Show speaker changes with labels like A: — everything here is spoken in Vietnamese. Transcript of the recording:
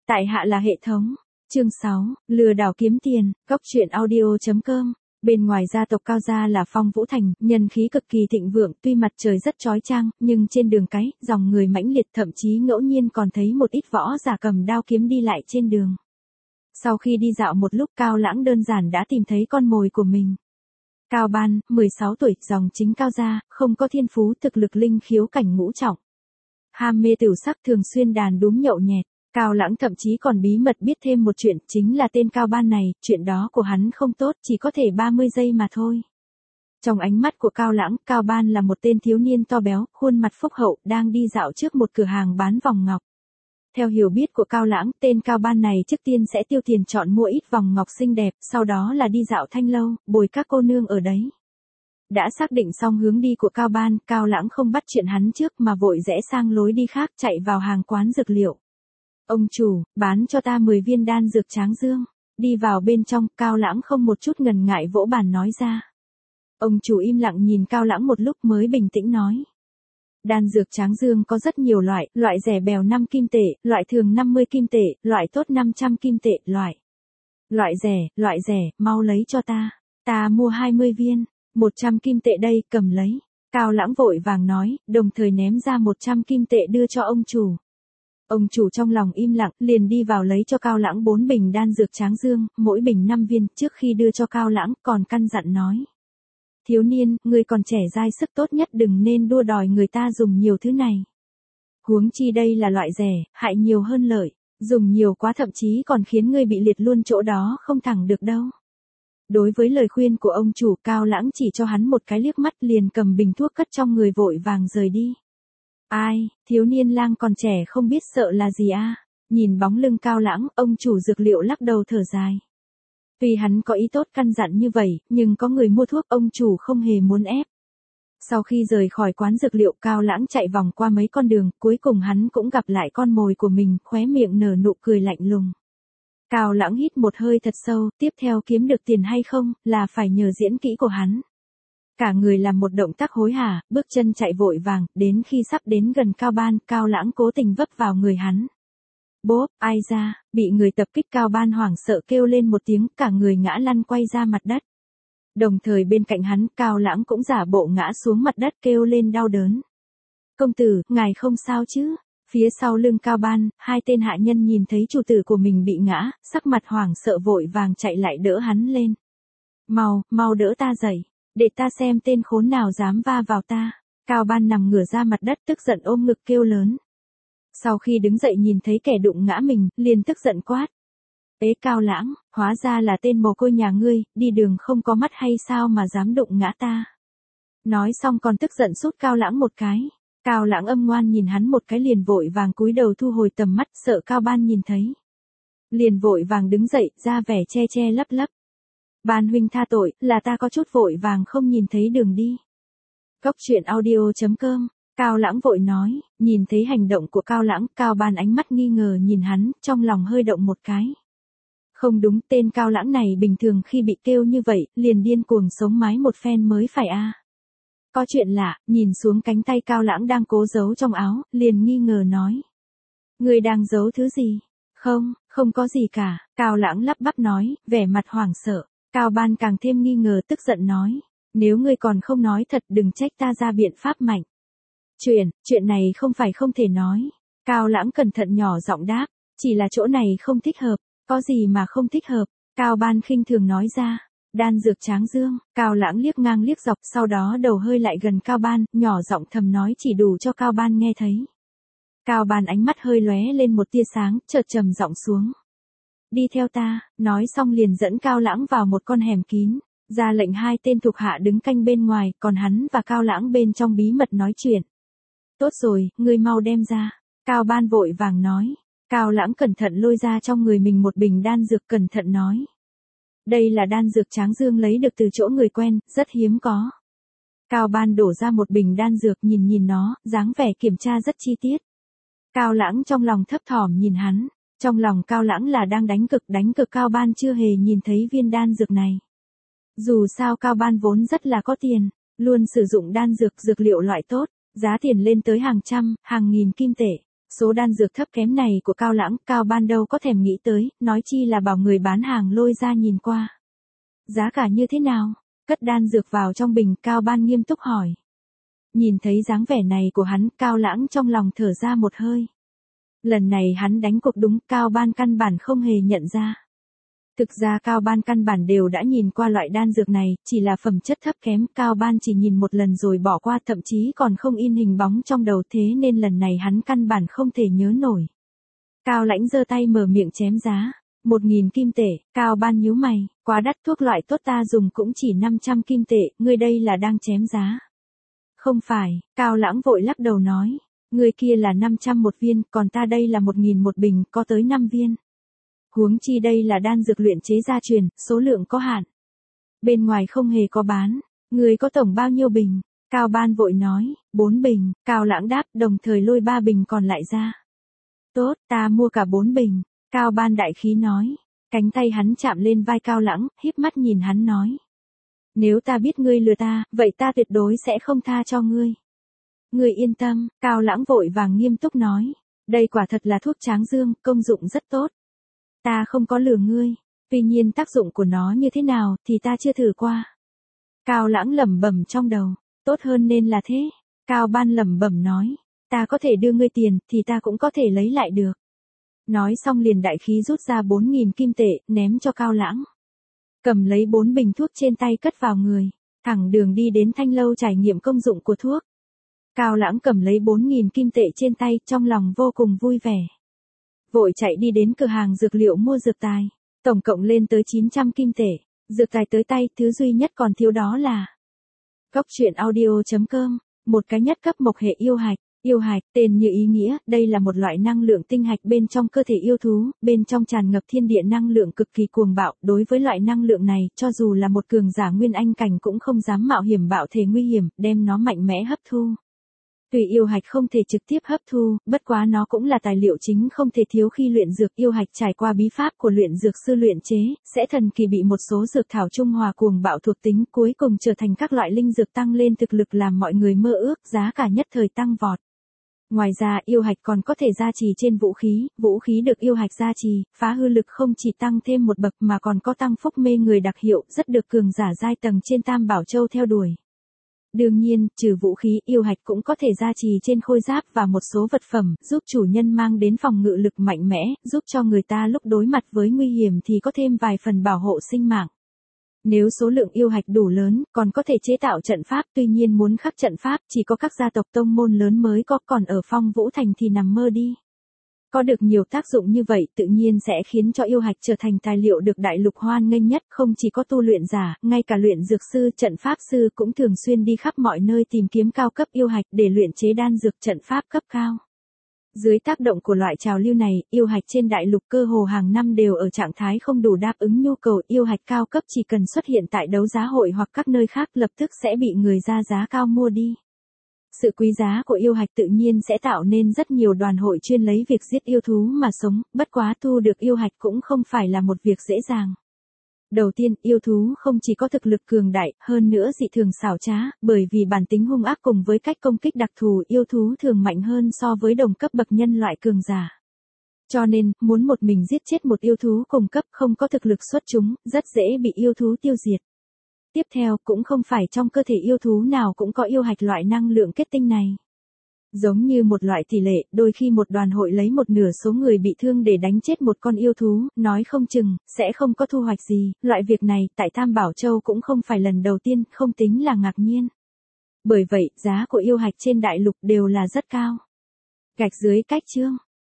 A: Tại hạ là hệ thống. Chương 6, lừa đảo kiếm tiền, góc truyện audio.com. Bên ngoài gia tộc Cao gia là Phong Vũ Thành, nhân khí cực kỳ thịnh vượng, tuy mặt trời rất chói chang, nhưng trên đường cái, dòng người mãnh liệt, thậm chí ngẫu nhiên còn thấy một ít võ giả cầm đao kiếm đi lại trên đường. Sau khi đi dạo một lúc, Cao Lãng đơn giản đã tìm thấy con mồi của mình. Cao Ban, 16 tuổi, dòng chính Cao gia, không có thiên phú, thực lực linh khiếu cảnh ngũ trọng. Ham mê tửu sắc, thường xuyên đàn đúm nhậu nhẹt. Cao Lãng thậm chí còn bí mật biết thêm một chuyện, chính là tên Cao Ban này, chuyện đó của hắn không tốt, chỉ có thể 30 giây mà thôi. Trong ánh mắt của Cao Lãng, Cao Ban là một tên thiếu niên to béo, khuôn mặt phúc hậu, đang đi dạo trước một cửa hàng bán vòng ngọc. Theo hiểu biết của Cao Lãng, tên Cao Ban này trước tiên sẽ tiêu tiền chọn mua ít vòng ngọc xinh đẹp, sau đó là đi dạo thanh lâu, bồi các cô nương ở đấy. Đã xác định xong hướng đi của Cao Ban, Cao Lãng không bắt chuyện hắn trước mà vội rẽ sang lối đi khác, chạy vào hàng quán dược liệu. Ông chủ, bán cho ta 10 viên đan dược tráng dương. Đi vào bên trong, Cao Lãng không một chút ngần ngại vỗ bàn nói ra. Ông chủ im lặng nhìn Cao Lãng một lúc mới bình tĩnh nói. Đan dược tráng dương có rất nhiều loại rẻ bèo 5 kim tệ, loại thường 50 kim tệ, loại tốt 500 kim tệ, loại rẻ, mau lấy cho ta. Ta mua 20 viên, 100 kim tệ đây, cầm lấy. Cao Lãng vội vàng nói, đồng thời ném ra 100 kim tệ đưa cho ông chủ. Ông chủ trong lòng im lặng, liền đi vào lấy cho Cao Lãng 4 bình đan dược tráng dương, mỗi bình 5 viên, trước khi đưa cho Cao Lãng, còn căn dặn nói. Thiếu niên, ngươi còn trẻ dai sức, tốt nhất đừng nên đua đòi người ta dùng nhiều thứ này. Huống chi đây là loại rẻ, hại nhiều hơn lợi, dùng nhiều quá thậm chí còn khiến ngươi bị liệt luôn chỗ đó không thẳng được đâu. Đối với lời khuyên của ông chủ, Cao Lãng chỉ cho hắn một cái liếc mắt, liền cầm bình thuốc cất trong người vội vàng rời đi. Ai, thiếu niên lang còn trẻ không biết sợ là gì a? Nhìn bóng lưng Cao Lãng, ông chủ dược liệu lắc đầu thở dài. Tuy hắn có ý tốt căn dặn như vậy, nhưng có người mua thuốc, ông chủ không hề muốn ép. Sau khi rời khỏi quán dược liệu, Cao Lãng chạy vòng qua mấy con đường, cuối cùng hắn cũng gặp lại con mồi của mình, khóe miệng nở nụ cười lạnh lùng. Cao Lãng hít một hơi thật sâu, tiếp theo kiếm được tiền hay không, là phải nhờ diễn kỹ của hắn. Cả người làm một động tác hối hả, bước chân chạy vội vàng, đến khi sắp đến gần Cao Ban, Cao Lãng cố tình vấp vào người hắn. Bốp, ai ra, bị người tập kích. Cao Ban hoảng sợ kêu lên một tiếng, cả người ngã lăn quay ra mặt đất. Đồng thời bên cạnh hắn, Cao Lãng cũng giả bộ ngã xuống mặt đất kêu lên đau đớn. Công tử, ngài không sao chứ? Phía sau lưng Cao Ban, hai tên hạ nhân nhìn thấy chủ tử của mình bị ngã, sắc mặt hoảng sợ vội vàng chạy lại đỡ hắn lên. Mau đỡ ta dậy. Để ta xem tên khốn nào dám va vào ta. Cao Ban nằm ngửa ra mặt đất tức giận ôm ngực kêu lớn. Sau khi đứng dậy nhìn thấy kẻ đụng ngã mình, liền tức giận quát. Ế Cao Lãng, hóa ra là tên mồ côi nhà ngươi, đi đường không có mắt hay sao mà dám đụng ngã ta. Nói xong còn tức giận sút Cao Lãng một cái. Cao Lãng âm ngoan nhìn hắn một cái liền vội vàng cúi đầu thu hồi tầm mắt, sợ Cao Ban nhìn thấy. Liền vội vàng đứng dậy, ra vẻ che lấp lấp. Ban huynh tha tội, là ta có chút vội vàng không nhìn thấy đường đi. Góc truyện audio.com. Cao Lãng vội nói, nhìn thấy hành động của Cao Lãng, Cao Ban ánh mắt nghi ngờ nhìn hắn, trong lòng hơi động một cái. Không đúng, tên Cao Lãng này bình thường khi bị kêu như vậy, liền điên cuồng sống mái một phen mới phải a. Có chuyện lạ, nhìn xuống cánh tay Cao Lãng đang cố giấu trong áo, liền nghi ngờ nói. Người đang giấu thứ gì? Không có gì cả, Cao Lãng lắp bắp nói, vẻ mặt hoảng sợ. Cao Ban càng thêm nghi ngờ tức giận nói. Nếu ngươi còn không nói thật đừng trách ta ra biện pháp mạnh. Chuyện này không phải không thể nói. Cao Lãng cẩn thận nhỏ giọng đáp. Chỉ là chỗ này không thích hợp. Có gì mà không thích hợp? Cao Ban khinh thường nói ra. Đan dược tráng dương. Cao Lãng liếc ngang liếc dọc, sau đó đầu hơi lại gần Cao Ban, nhỏ giọng thầm nói chỉ đủ cho Cao Ban nghe thấy. Cao Ban ánh mắt hơi lóe lên một tia sáng, chợt trầm giọng xuống. Đi theo ta, nói xong liền dẫn Cao Lãng vào một con hẻm kín, ra lệnh hai tên thuộc hạ đứng canh bên ngoài, còn hắn và Cao Lãng bên trong bí mật nói chuyện. Tốt rồi, ngươi mau đem ra. Cao Ban vội vàng nói. Cao Lãng cẩn thận lôi ra trong người mình một bình đan dược, cẩn thận nói. Đây là đan dược tráng dương lấy được từ chỗ người quen, rất hiếm có. Cao Ban đổ ra một bình đan dược, nhìn nó, dáng vẻ kiểm tra rất chi tiết. Cao Lãng trong lòng thấp thỏm nhìn hắn. Trong lòng Cao Lãng là đang đánh cực Cao Ban chưa hề nhìn thấy viên đan dược này. Dù sao Cao Ban vốn rất là có tiền, luôn sử dụng đan dược liệu loại tốt, giá tiền lên tới hàng trăm, hàng nghìn kim tệ. Số đan dược thấp kém này của Cao Lãng, Cao Ban đâu có thèm nghĩ tới, nói chi là bảo người bán hàng lôi ra nhìn qua. Giá cả như thế nào? Cất đan dược vào trong bình, Cao Ban nghiêm túc hỏi. Nhìn thấy dáng vẻ này của hắn, Cao Lãng trong lòng thở ra một hơi. Lần này hắn đánh cuộc đúng, Cao Ban căn bản không hề nhận ra. Thực ra Cao Ban căn bản đều đã nhìn qua loại đan dược này, chỉ là phẩm chất thấp kém, Cao Ban chỉ nhìn một lần rồi bỏ qua, thậm chí còn không in hình bóng trong đầu, thế nên lần này hắn căn bản không thể nhớ nổi. Cao Lãnh giơ tay mở miệng chém giá. 1.000 kim tệ, Cao Ban nhíu mày, quá đắt, thuốc loại tốt ta dùng cũng chỉ 500 kim tệ, ngươi đây là đang chém giá. Không phải, Cao Lãng vội lắc đầu nói, người kia là 500 một viên, còn ta đây là 1.000 một bình, có tới 5 viên. Huống chi đây là đan dược luyện chế gia truyền, số lượng có hạn. Bên ngoài không hề có bán, người có tổng bao nhiêu bình? Cao Ban vội nói, 4 bình, Cao Lãng đáp, đồng thời lôi 3 bình còn lại ra. Tốt, ta mua cả 4 bình, Cao Ban đại khí nói. Cánh tay hắn chạm lên vai Cao Lãng, híp mắt nhìn hắn nói. Nếu ta biết ngươi lừa ta, vậy ta tuyệt đối sẽ không tha cho ngươi. Ngươi yên tâm, Cao Lãng vội vàng nghiêm túc nói. Đây quả thật là thuốc tráng dương, công dụng rất tốt. Ta không có lừa ngươi, tuy nhiên tác dụng của nó như thế nào thì ta chưa thử qua. Cao Lãng lẩm bẩm trong đầu, tốt hơn nên là thế. Cao Ban lẩm bẩm nói, ta có thể đưa ngươi tiền thì ta cũng có thể lấy lại được. Nói xong liền đại khí rút ra 4.000 kim tệ, ném cho Cao Lãng. Cầm lấy 4 bình thuốc trên tay cất vào người, thẳng đường đi đến Thanh Lâu trải nghiệm công dụng của thuốc. Cao Lãng cầm lấy 4.000 kim tệ trên tay, trong lòng vô cùng vui vẻ. Vội chạy đi đến cửa hàng dược liệu mua dược tài, tổng cộng lên tới 900 kim tệ, dược tài tới tay, thứ duy nhất còn thiếu đó là Goctruyện.audio.com, một cái nhất cấp mộc hệ yêu hạch. Yêu hạch, tên như ý nghĩa, đây là một loại năng lượng tinh hạch bên trong cơ thể yêu thú, bên trong tràn ngập thiên địa năng lượng cực kỳ cuồng bạo, đối với loại năng lượng này, cho dù là một cường giả nguyên anh cảnh cũng không dám mạo hiểm bạo thể nguy hiểm, đem nó mạnh mẽ hấp thu. Tuy yêu hạch không thể trực tiếp hấp thu, bất quá nó cũng là tài liệu chính không thể thiếu khi luyện dược. Yêu hạch trải qua bí pháp của luyện dược sư luyện chế, sẽ thần kỳ bị một số dược thảo trung hòa cuồng bạo thuộc tính, cuối cùng trở thành các loại linh dược tăng lên thực lực làm mọi người mơ ước, giá cả nhất thời tăng vọt. Ngoài ra, yêu hạch còn có thể gia trì trên vũ khí được yêu hạch gia trì, phá hư lực không chỉ tăng thêm một bậc mà còn có tăng phúc mê người đặc hiệu, rất được cường giả giai tầng trên Tam Bảo Châu theo đuổi. Đương nhiên, trừ vũ khí, yêu hạch cũng có thể gia trì trên khôi giáp và một số vật phẩm, giúp chủ nhân mang đến phòng ngự lực mạnh mẽ, giúp cho người ta lúc đối mặt với nguy hiểm thì có thêm vài phần bảo hộ sinh mạng. Nếu số lượng yêu hạch đủ lớn, còn có thể chế tạo trận pháp, tuy nhiên muốn khắc trận pháp chỉ có các gia tộc tông môn lớn mới có, còn ở Phong Vũ Thành thì nằm mơ đi. Có được nhiều tác dụng như vậy tự nhiên sẽ khiến cho yêu hạch trở thành tài liệu được đại lục hoan nghênh nhất, không chỉ có tu luyện giả, ngay cả luyện dược sư, trận pháp sư cũng thường xuyên đi khắp mọi nơi tìm kiếm cao cấp yêu hạch để luyện chế đan dược trận pháp cấp cao. Dưới tác động của loại trào lưu này, yêu hạch trên đại lục cơ hồ hàng năm đều ở trạng thái không đủ đáp ứng nhu cầu. Yêu hạch cao cấp chỉ cần xuất hiện tại đấu giá hội hoặc các nơi khác lập tức sẽ bị người ra giá cao mua đi. Sự quý giá của yêu hạch tự nhiên sẽ tạo nên rất nhiều đoàn hội chuyên lấy việc giết yêu thú mà sống, bất quá thu được yêu hạch cũng không phải là một việc dễ dàng. Đầu tiên, yêu thú không chỉ có thực lực cường đại, hơn nữa dị thường xảo trá, bởi vì bản tính hung ác cùng với cách công kích đặc thù, yêu thú thường mạnh hơn so với đồng cấp bậc nhân loại cường giả. Cho nên, muốn một mình giết chết một yêu thú cùng cấp không có thực lực xuất chúng, rất dễ bị yêu thú tiêu diệt. Tiếp theo, cũng không phải trong cơ thể yêu thú nào cũng có yêu hạch loại năng lượng kết tinh này. Giống như một loại tỷ lệ, đôi khi một đoàn hội lấy một nửa số người bị thương để đánh chết một con yêu thú, nói không chừng, sẽ không có thu hoạch gì. Loại việc này, tại Tam Bảo Châu cũng không phải lần đầu tiên, không tính là ngạc nhiên. Bởi vậy, giá của yêu hạch trên đại lục đều là rất cao. Gạch dưới cách chương.